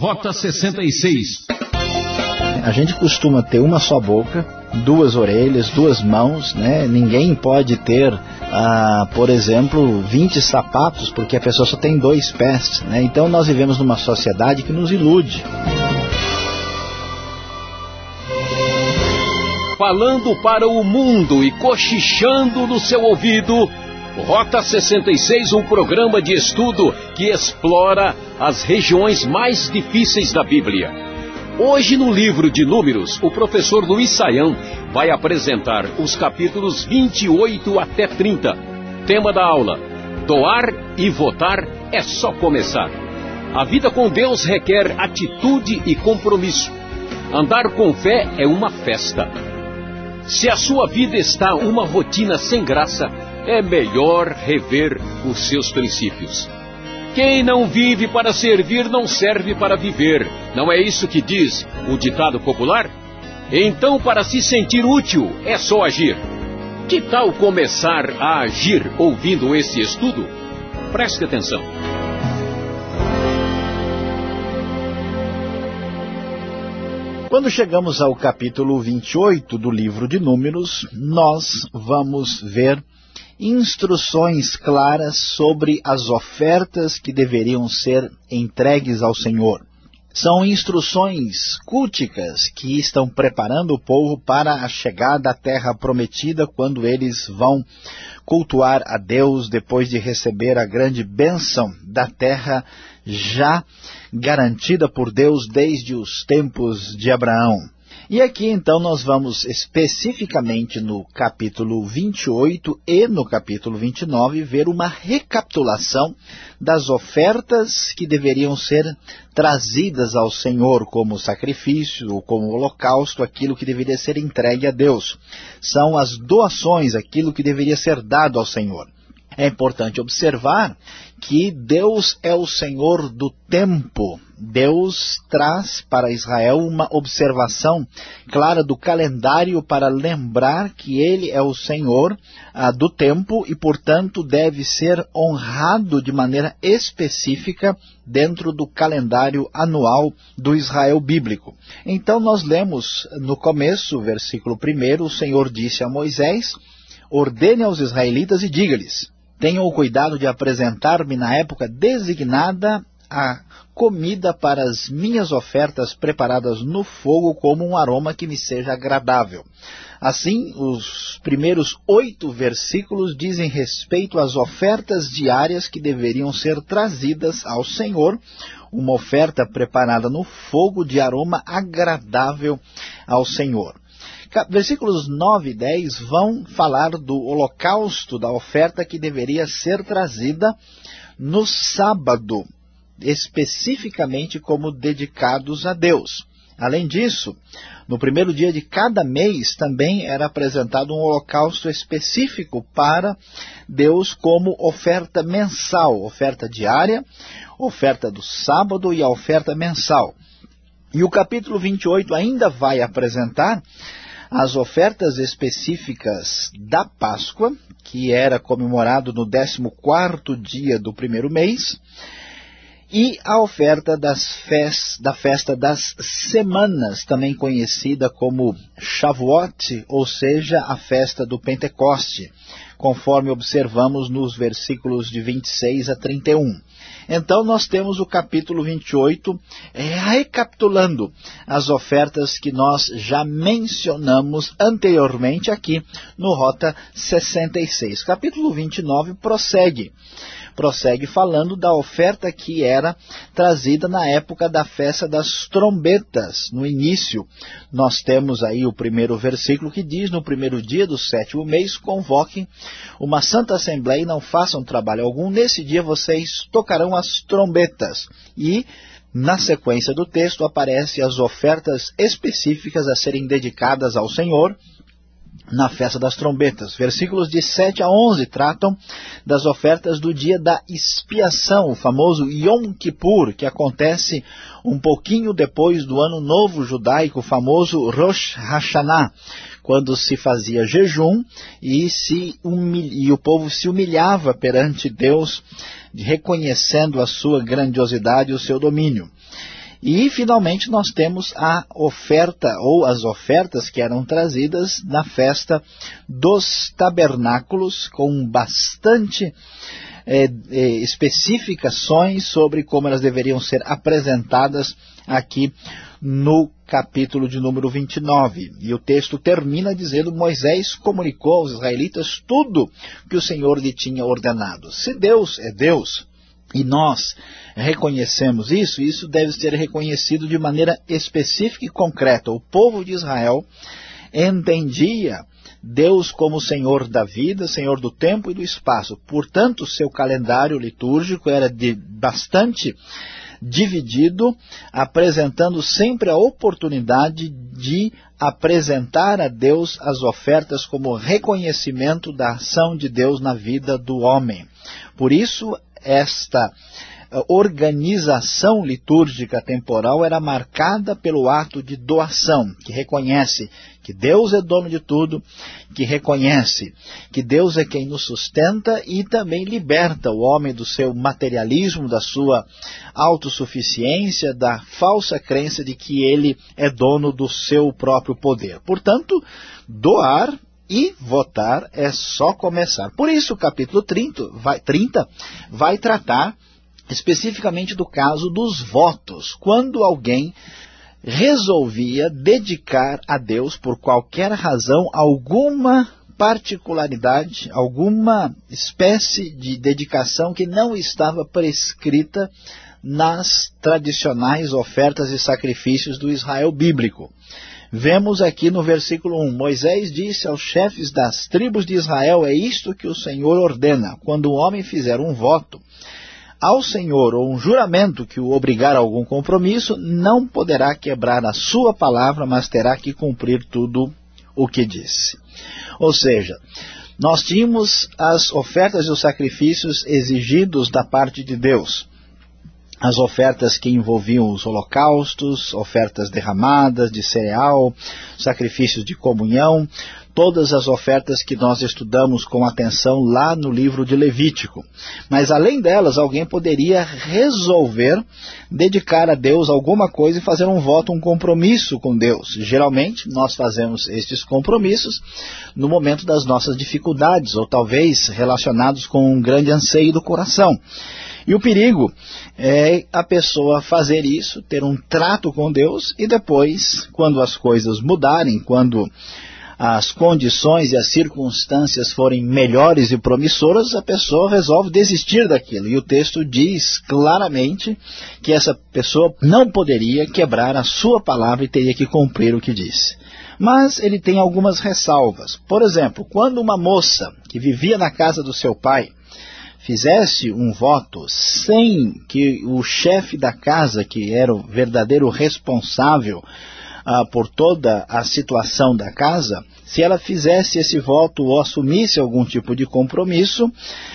Rota 66. A gente costuma ter uma só boca, duas orelhas, duas mãos, né? Ninguém pode ter, por exemplo, 20 sapatos, porque a pessoa só tem 2 pés, né? Então nós vivemos numa sociedade que nos ilude. Falando para o mundo e cochichando no seu ouvido, Rota 66, um programa de estudo que explora as regiões mais difíceis da Bíblia. Hoje, no livro de Números, o professor Luiz Saião vai apresentar os capítulos 28 até 30. Tema da aula: doar e votar é só começar. A vida com Deus requer atitude e compromisso. Andar com fé é uma festa. Se a sua vida está uma rotina sem graça, é melhor rever os seus princípios. Quem não vive para servir, não serve para viver. Não é isso que diz o ditado popular? Então, para se sentir útil, é só agir. Que tal começar a agir ouvindo esse estudo? Preste atenção. Quando chegamos ao capítulo 28 do livro de Números, nós vamos ver instruções claras sobre as ofertas que deveriam ser entregues ao Senhor. São instruções culticas que estão preparando o povo para a chegada à terra prometida, quando eles vão cultuar a Deus depois de receber a grande bênção da terra já garantida por Deus desde os tempos de Abraão. E aqui então nós vamos especificamente no capítulo 28 e no capítulo 29 ver uma recapitulação das ofertas que deveriam ser trazidas ao Senhor como sacrifício ou como holocausto, aquilo que deveria ser entregue a Deus. São as doações, aquilo que deveria ser dado ao Senhor. É importante observar que Deus é o Senhor do tempo. Deus traz para Israel uma observação clara do calendário para lembrar que Ele é o Senhor do tempo e, portanto, deve ser honrado de maneira específica dentro do calendário anual do Israel bíblico. Então nós lemos no começo, versículo 1, o Senhor disse a Moisés: ordene aos israelitas e diga-lhes: tenham o cuidado de apresentar-me na época designada a comida para as minhas ofertas preparadas no fogo como um aroma que me seja agradável. Assim, os primeiros 8 versículos dizem respeito às ofertas diárias que deveriam ser trazidas ao Senhor, uma oferta preparada no fogo de aroma agradável ao Senhor. Versículos 9 e 10 vão falar do holocausto, da oferta que deveria ser trazida no sábado, especificamente como dedicados a Deus. Além disso, no primeiro dia de cada mês também era apresentado um holocausto específico para Deus como oferta mensal, oferta diária, oferta do sábado e a oferta mensal. E o capítulo 28 ainda vai apresentar as ofertas específicas da Páscoa, que era comemorado no 14º dia do primeiro mês, e a oferta da festa das semanas, também conhecida como Shavuot, ou seja, a festa do Pentecoste, conforme observamos nos versículos de 26 a 31. Então nós temos o capítulo 28 recapitulando as ofertas que nós já mencionamos anteriormente aqui no Rota 66. Capítulo 29 prossegue falando da oferta que era trazida na época da festa das trombetas. No início, nós temos aí o primeiro versículo que diz: no primeiro dia do 7º mês, convoquem uma santa assembleia e não façam trabalho algum. Nesse dia vocês tocarão as trombetas. E na sequência do texto aparecem as ofertas específicas a serem dedicadas ao Senhor na festa das trombetas. Versículos de 7 a 11 tratam das ofertas do dia da expiação, o famoso Yom Kippur, que acontece um pouquinho depois do ano novo judaico, o famoso Rosh Hashanah, quando se fazia jejum e o povo se humilhava perante Deus, reconhecendo a sua grandiosidade e o seu domínio. E, finalmente, nós temos a oferta, ou as ofertas que eram trazidas na festa dos tabernáculos, com bastante especificações sobre como elas deveriam ser apresentadas aqui no capítulo de número 29. E o texto termina dizendo: Moisés comunicou aos israelitas tudo que o Senhor lhe tinha ordenado. Se Deus é Deus, e nós reconhecemos isso, isso deve ser reconhecido de maneira específica e concreta. O povo de Israel entendia Deus como Senhor da vida, Senhor do tempo e do espaço. Portanto, seu calendário litúrgico era bastante dividido, apresentando sempre a oportunidade de apresentar a Deus as ofertas como reconhecimento da ação de Deus na vida do homem. Por isso, esta organização litúrgica temporal era marcada pelo ato de doação, que reconhece que Deus é dono de tudo, que reconhece que Deus é quem nos sustenta e também liberta o homem do seu materialismo, da sua autossuficiência, da falsa crença de que ele é dono do seu próprio poder. Portanto, doar e votar é só começar. Por isso o capítulo 30 vai tratar especificamente do caso dos votos, quando alguém resolvia dedicar a Deus, por qualquer razão, alguma particularidade, alguma espécie de dedicação que não estava prescrita nas tradicionais ofertas e sacrifícios do Israel bíblico. Vemos aqui no versículo 1, Moisés disse aos chefes das tribos de Israel: é isto que o Senhor ordena, quando o homem fizer um voto ao Senhor, ou um juramento que o obrigar a algum compromisso, não poderá quebrar a sua palavra, mas terá que cumprir tudo o que disse. Ou seja, nós tínhamos as ofertas e os sacrifícios exigidos da parte de Deus. As ofertas que envolviam os holocaustos, ofertas derramadas de cereal, sacrifícios de comunhão, todas as ofertas que nós estudamos com atenção lá no livro de Levítico. Mas além delas, alguém poderia resolver dedicar a Deus alguma coisa e fazer um voto, um compromisso com Deus. Geralmente, nós fazemos estes compromissos no momento das nossas dificuldades, ou talvez relacionados com um grande anseio do coração. E o perigo é a pessoa fazer isso, ter um trato com Deus, e depois, quando as coisas mudarem, quando as condições e as circunstâncias forem melhores e promissoras, a pessoa resolve desistir daquilo. E o texto diz claramente que essa pessoa não poderia quebrar a sua palavra e teria que cumprir o que disse. Mas ele tem algumas ressalvas. Por exemplo, quando uma moça que vivia na casa do seu pai fizesse um voto sem que o chefe da casa, que era o verdadeiro responsável por toda a situação da casa, se ela fizesse esse voto ou assumisse algum tipo de compromisso,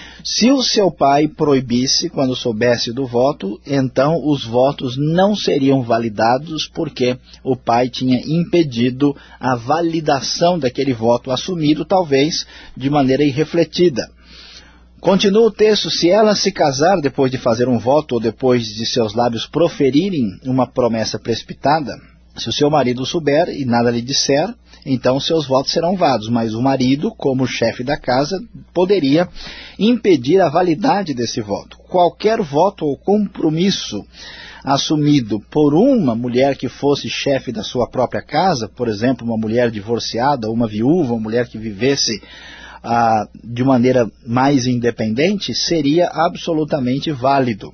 se o seu pai proibisse quando soubesse do voto, então os votos não seriam validados porque o pai tinha impedido a validação daquele voto assumido, talvez de maneira irrefletida. Continua o texto: se ela se casar depois de fazer um voto ou depois de seus lábios proferirem uma promessa precipitada, se o seu marido souber e nada lhe disser, então seus votos serão válidos, mas o marido, como chefe da casa, poderia impedir a validade desse voto. Qualquer voto ou compromisso assumido por uma mulher que fosse chefe da sua própria casa, por exemplo, uma mulher divorciada, uma viúva, uma mulher que vivesse de maneira mais independente, seria absolutamente válido.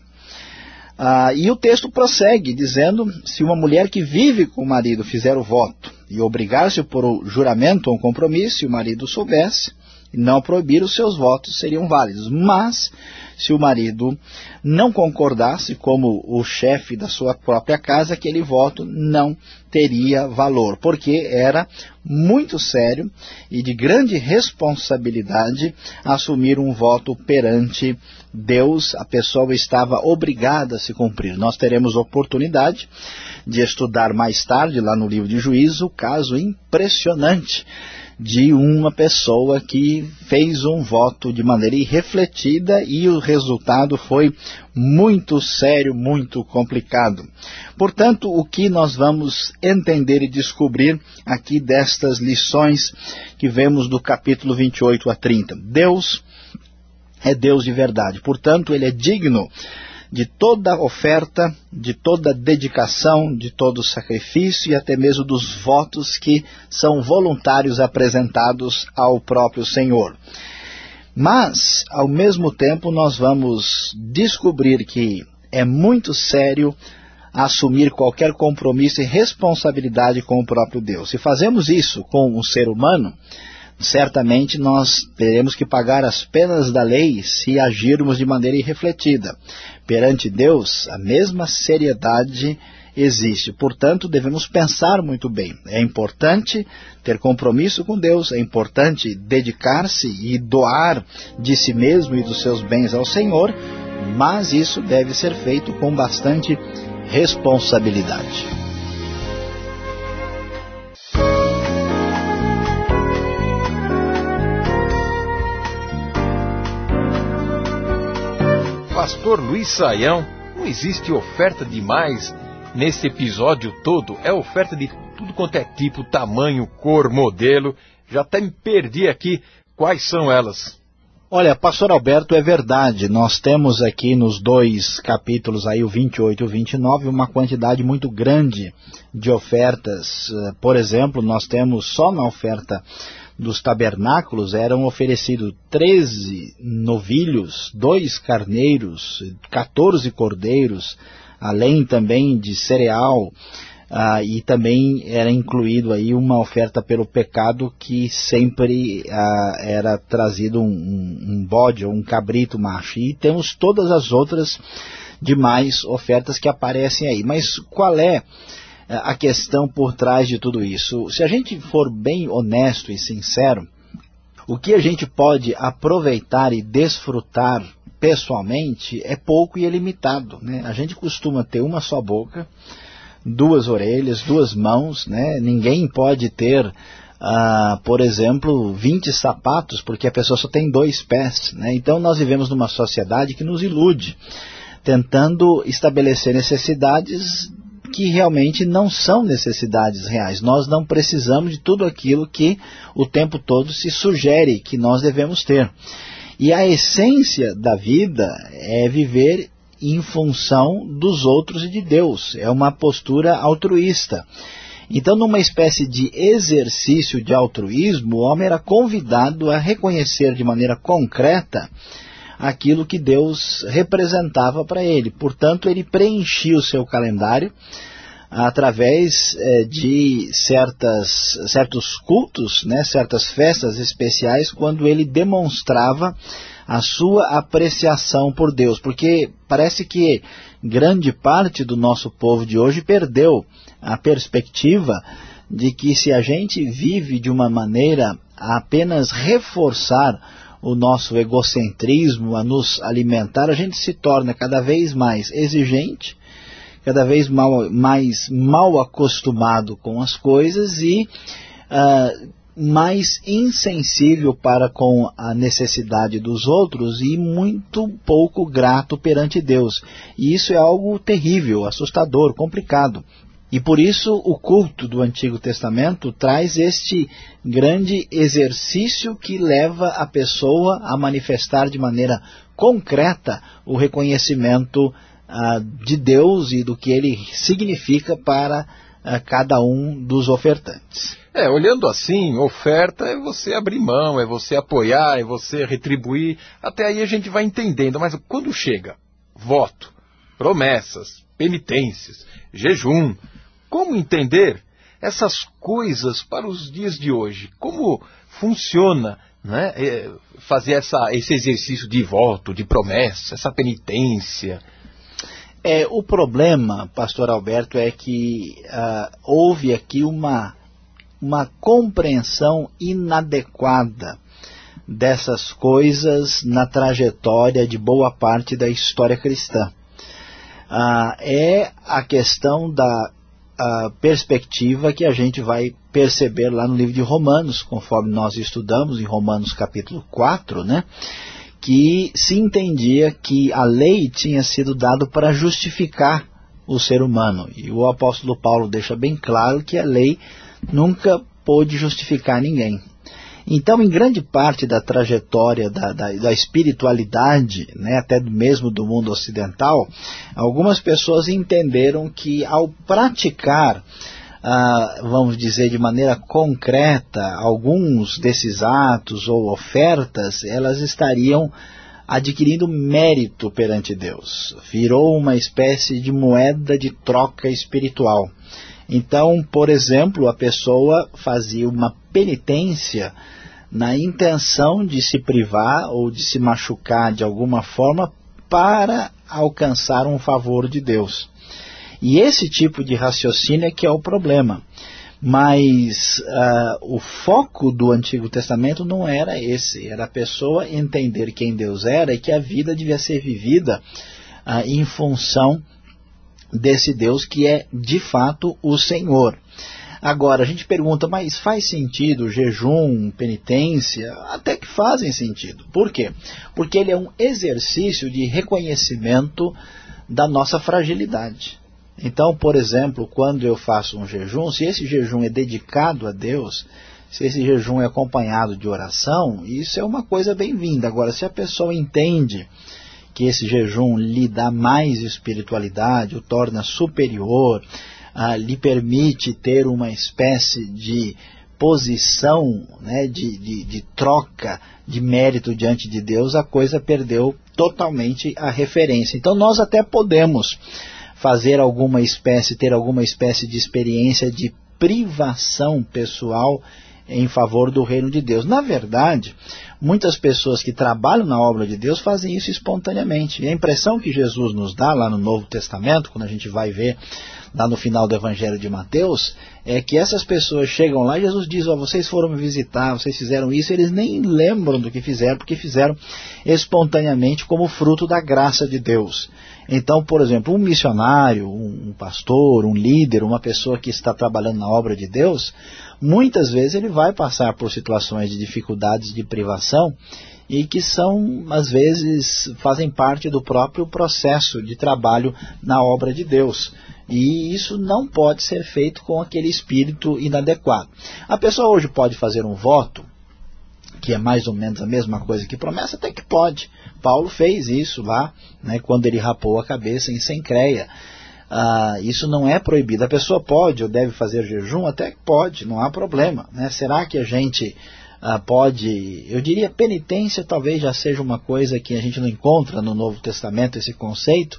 E o texto prossegue dizendo: se uma mulher que vive com o marido fizer o voto e obrigar-se por um juramento ou um compromisso, se o marido soubesse e não proibir, os seus votos seriam válidos. Mas se o marido não concordasse como o chefe da sua própria casa, aquele voto não teria valor, porque era muito sério e de grande responsabilidade assumir um voto perante Deus. A pessoa estava obrigada a se cumprir. Nós teremos oportunidade de estudar mais tarde, lá no livro de Juízo, o caso impressionante de uma pessoa que fez um voto de maneira irrefletida e o resultado foi muito sério, muito complicado. Portanto, o que nós vamos entender e descobrir aqui destas lições que vemos do capítulo 28 a 30? Deus é Deus de verdade, portanto, Ele é digno de toda oferta, de toda dedicação, de todo sacrifício e até mesmo dos votos que são voluntários apresentados ao próprio Senhor. Mas, ao mesmo tempo, nós vamos descobrir que é muito sério assumir qualquer compromisso e responsabilidade com o próprio Deus. Se fazemos isso com um ser humano, certamente nós teremos que pagar as penas da lei se agirmos de maneira irrefletida. Perante Deus, a mesma seriedade existe. Portanto, devemos pensar muito bem. É importante ter compromisso com Deus, é importante dedicar-se e doar de si mesmo e dos seus bens ao Senhor, mas isso deve ser feito com bastante responsabilidade. Pastor Luiz Saião, não existe oferta demais nesse episódio todo? É oferta de tudo quanto é tipo, tamanho, cor, modelo. Já até me perdi aqui. Quais são elas? Olha, Pastor Alberto, é verdade. Nós temos aqui nos dois capítulos, aí o 28 e o 29, uma quantidade muito grande de ofertas. Por exemplo, nós temos só na oferta dos tabernáculos eram oferecidos 13 novilhos, 2 carneiros, 14 cordeiros, além também de cereal, e também era incluído aí uma oferta pelo pecado que sempre era trazido um bode ou um cabrito macho. E temos todas as outras demais ofertas que aparecem aí. Mas qual é a questão por trás de tudo isso? Se a gente for bem honesto e sincero, o que a gente pode aproveitar e desfrutar pessoalmente é pouco e é limitado, né? A gente costuma ter uma só boca, 2 orelhas, 2 mãos, né? Ninguém pode ter, por exemplo, 20 sapatos, porque a pessoa só tem 2 pés, né? Então nós vivemos numa sociedade que nos ilude, tentando estabelecer necessidades que realmente não são necessidades reais. Nós não precisamos de tudo aquilo que o tempo todo se sugere que nós devemos ter. E a essência da vida é viver em função dos outros e de Deus. É uma postura altruísta. Então, numa espécie de exercício de altruísmo, o homem era convidado a reconhecer de maneira concreta aquilo que Deus representava para ele. Portanto, ele preenchia o seu calendário através de certos cultos, né, certas festas especiais, quando ele demonstrava a sua apreciação por Deus. Porque parece que grande parte do nosso povo de hoje perdeu a perspectiva de que se a gente vive de uma maneira a apenas reforçar o nosso egocentrismo, a nos alimentar, a gente se torna cada vez mais exigente, cada vez mais mal acostumado com as coisas e mais insensível para com a necessidade dos outros e muito pouco grato perante Deus. E isso é algo terrível, assustador, complicado. E por isso o culto do Antigo Testamento traz este grande exercício que leva a pessoa a manifestar de maneira concreta o reconhecimento de Deus e do que ele significa para cada um dos ofertantes. Olhando assim, oferta é você abrir mão, é você apoiar, é você retribuir. Até aí a gente vai entendendo, mas quando chega voto, promessas, penitências, jejum, como entender essas coisas para os dias de hoje? Como funciona, né, fazer esse exercício de voto, de promessa, essa penitência? O problema, pastor Alberto, é que houve aqui uma compreensão inadequada dessas coisas na trajetória de boa parte da história cristã. É a questão da perspectiva que a gente vai perceber lá no livro de Romanos, conforme nós estudamos em Romanos capítulo 4, né? Que se entendia que a lei tinha sido dada para justificar o ser humano. E o apóstolo Paulo deixa bem claro que a lei nunca pôde justificar ninguém. Então, em grande parte da trajetória da espiritualidade, né, até mesmo do mundo ocidental, algumas pessoas entenderam que ao praticar, vamos dizer de maneira concreta, alguns desses atos ou ofertas, elas estariam adquirindo mérito perante Deus. Virou uma espécie de moeda de troca espiritual. Então, por exemplo, a pessoa fazia uma penitência na intenção de se privar ou de se machucar de alguma forma para alcançar um favor de Deus. E esse tipo de raciocínio é que é o problema. Mas o foco do Antigo Testamento não era esse. Era a pessoa entender quem Deus era e que a vida devia ser vivida em função desse Deus que é de fato o Senhor. Agora, a gente pergunta, mas faz sentido jejum, penitência? Até que fazem sentido. Por quê? Porque ele é um exercício de reconhecimento da nossa fragilidade. Então, por exemplo, quando eu faço um jejum, se esse jejum é dedicado a Deus, se esse jejum é acompanhado de oração, isso é uma coisa bem-vinda. Agora, se a pessoa entende que esse jejum lhe dá mais espiritualidade, o torna superior, lhe permite ter uma espécie de posição, né, de troca de mérito diante de Deus, a coisa perdeu totalmente a referência. Então nós até podemos ter alguma espécie de experiência de privação pessoal em favor do reino de Deus. Na verdade, muitas pessoas que trabalham na obra de Deus fazem isso espontaneamente. E a impressão que Jesus nos dá lá no Novo Testamento, quando a gente vai ver lá no final do Evangelho de Mateus, é que essas pessoas chegam lá e Jesus diz, vocês foram me visitar, vocês fizeram isso, eles nem lembram do que fizeram, porque fizeram espontaneamente como fruto da graça de Deus. Então, por exemplo, um missionário, um pastor, um líder, uma pessoa que está trabalhando na obra de Deus, muitas vezes ele vai passar por situações de dificuldades, de privação, e que são, às vezes, fazem parte do próprio processo de trabalho na obra de Deus. E isso não pode ser feito com aquele espírito inadequado. A pessoa hoje pode fazer um voto, que é mais ou menos a mesma coisa que promessa, até que pode. Paulo fez isso lá, né, quando ele rapou a cabeça em Cencreia. Isso não é proibido. A pessoa pode ou deve fazer jejum? Até que pode, não há problema, né? Será que a gente pode... Eu diria penitência talvez já seja uma coisa que a gente não encontra no Novo Testamento, esse conceito,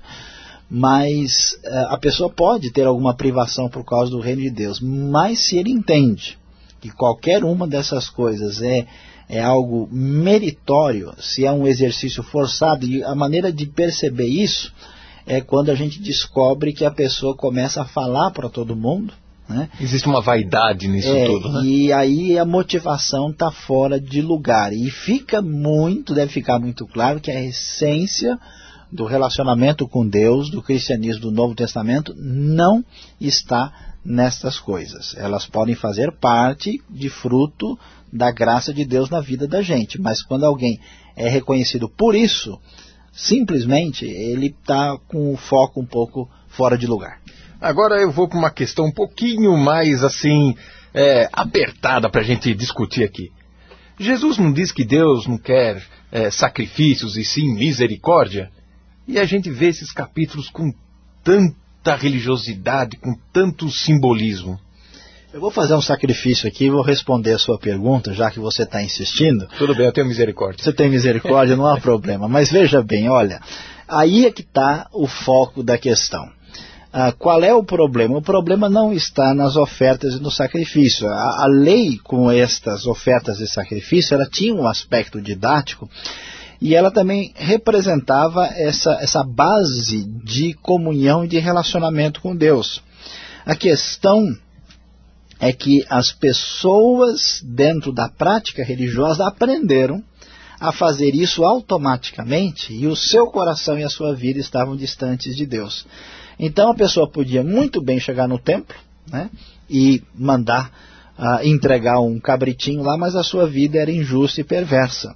mas a pessoa pode ter alguma privação por causa do reino de Deus. Mas se ele entende que qualquer uma dessas coisas é algo meritório, se é um exercício forçado, e a maneira de perceber isso é quando a gente descobre que a pessoa começa a falar para todo mundo, né? Existe uma vaidade nisso tudo, né? E aí a motivação está fora de lugar. E deve ficar muito claro que a essência do relacionamento com Deus, do cristianismo do Novo Testamento, não está nestas coisas. Elas podem fazer parte de fruto da graça de Deus na vida da gente, mas quando alguém é reconhecido por isso, simplesmente ele está com o foco um pouco fora de lugar. Agora eu vou para uma questão um pouquinho mais assim, apertada para a gente discutir aqui. Jesus não diz que Deus não quer sacrifícios e sim misericórdia? E a gente vê esses capítulos com tanta religiosidade, com tanto simbolismo. Eu vou fazer um sacrifício aqui e vou responder a sua pergunta, já que você está insistindo. Tudo bem, eu tenho misericórdia. Você tem misericórdia, não há problema. Mas veja bem, olha, aí é que está o foco da questão. Qual é o problema? O problema não está nas ofertas e no sacrifício. A lei com estas ofertas e sacrifício, ela tinha um aspecto didático e ela também representava essa base de comunhão e de relacionamento com Deus. A questão é que as pessoas dentro da prática religiosa aprenderam a fazer isso automaticamente e o seu coração e a sua vida estavam distantes de Deus. Então a pessoa podia muito bem chegar no templo, né? E mandar entregar um cabritinho lá, mas a sua vida era injusta e perversa.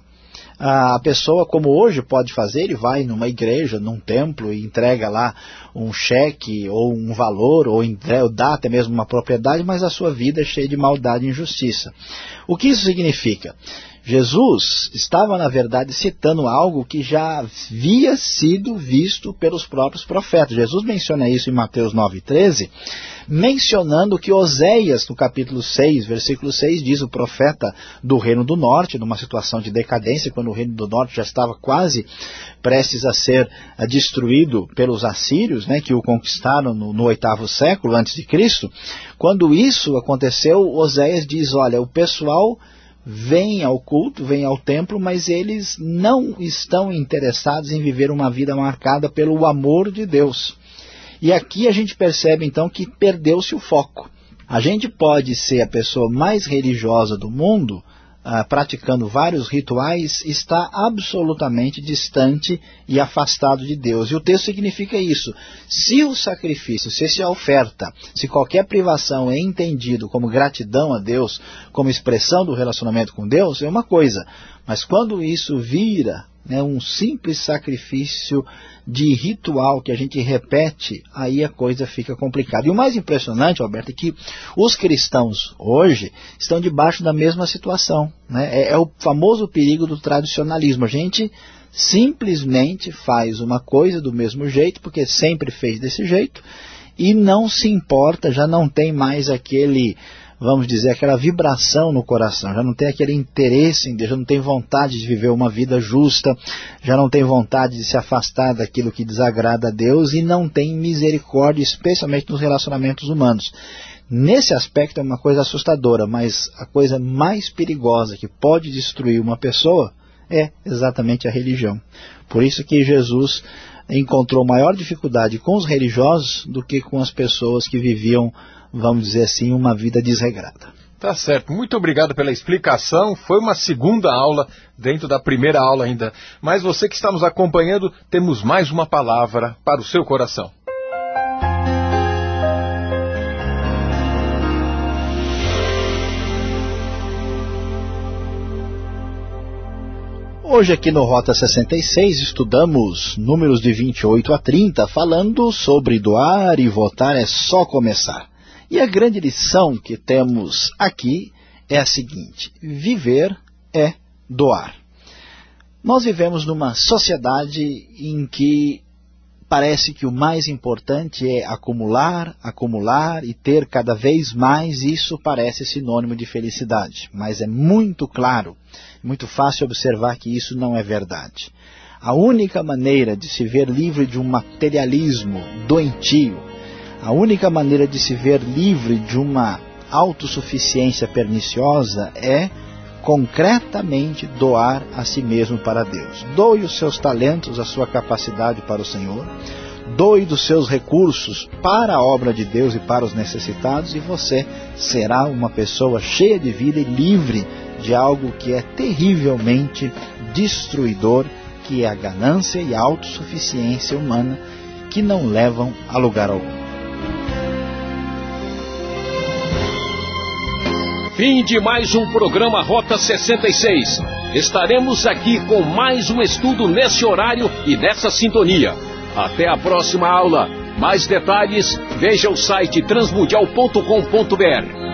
A pessoa, como hoje pode fazer, ele vai numa igreja, num templo e entrega lá um cheque ou um valor, ou dá até mesmo uma propriedade, mas a sua vida é cheia de maldade e injustiça. O que isso significa? Jesus estava, na verdade, citando algo que já havia sido visto pelos próprios profetas. Jesus menciona isso em Mateus 9,13, mencionando que Oséias, no capítulo 6, versículo 6, diz o profeta do Reino do Norte, numa situação de decadência, quando o Reino do Norte já estava quase prestes a ser destruído pelos assírios, né, que o conquistaram no 8º século antes de Cristo. Quando isso aconteceu, Oséias diz, olha, o pessoal vem ao culto, vem ao templo, mas eles não estão interessados em viver uma vida marcada pelo amor de Deus. E aqui a gente percebe então que perdeu-se o foco. A gente pode ser a pessoa mais religiosa do mundo, praticando vários rituais, está absolutamente distante e afastado de Deus. E o texto significa isso. Se o sacrifício, se a oferta, se qualquer privação é entendido como gratidão a Deus, como expressão do relacionamento com Deus, é uma coisa. Mas quando isso vira um simples sacrifício de ritual que a gente repete, aí a coisa fica complicada. E o mais impressionante, Alberto, é que os cristãos hoje estão debaixo da mesma situação, né? É o famoso perigo do tradicionalismo. A gente simplesmente faz uma coisa do mesmo jeito, porque sempre fez desse jeito, e não se importa, já não tem mais aquele, vamos dizer, aquela vibração no coração, já não tem aquele interesse em Deus, já não tem vontade de viver uma vida justa, já não tem vontade de se afastar daquilo que desagrada a Deus e não tem misericórdia, especialmente nos relacionamentos humanos. Nesse aspecto é uma coisa assustadora, mas a coisa mais perigosa que pode destruir uma pessoa é exatamente a religião. Por isso que Jesus encontrou maior dificuldade com os religiosos do que com as pessoas que viviam, vamos dizer assim, uma vida desregrada. Tá certo. Muito obrigado pela explicação. Foi uma segunda aula dentro da primeira aula ainda. Mas você que está nos acompanhando, temos mais uma palavra para o seu coração. Hoje aqui no Rota 66 estudamos números de 28 a 30, falando sobre doar e votar é só começar. E a grande lição que temos aqui é a seguinte: viver é doar. Nós vivemos numa sociedade em que parece que o mais importante é acumular, acumular e ter cada vez mais. Isso parece sinônimo de felicidade, mas é muito claro, muito fácil observar que isso não é verdade. A única maneira de se ver livre de um materialismo doentio, a única maneira de se ver livre de uma autossuficiência perniciosa é concretamente doar a si mesmo para Deus. Doe os seus talentos, a sua capacidade para o Senhor, doe dos seus recursos para a obra de Deus e para os necessitados, e você será uma pessoa cheia de vida e livre de algo que é terrivelmente destruidor, que é a ganância e a autossuficiência humana, que não levam a lugar algum. Fim de mais um programa Rota 66. Estaremos aqui com mais um estudo nesse horário e nessa sintonia. Até a próxima aula. Mais detalhes, veja o site transmundial.com.br.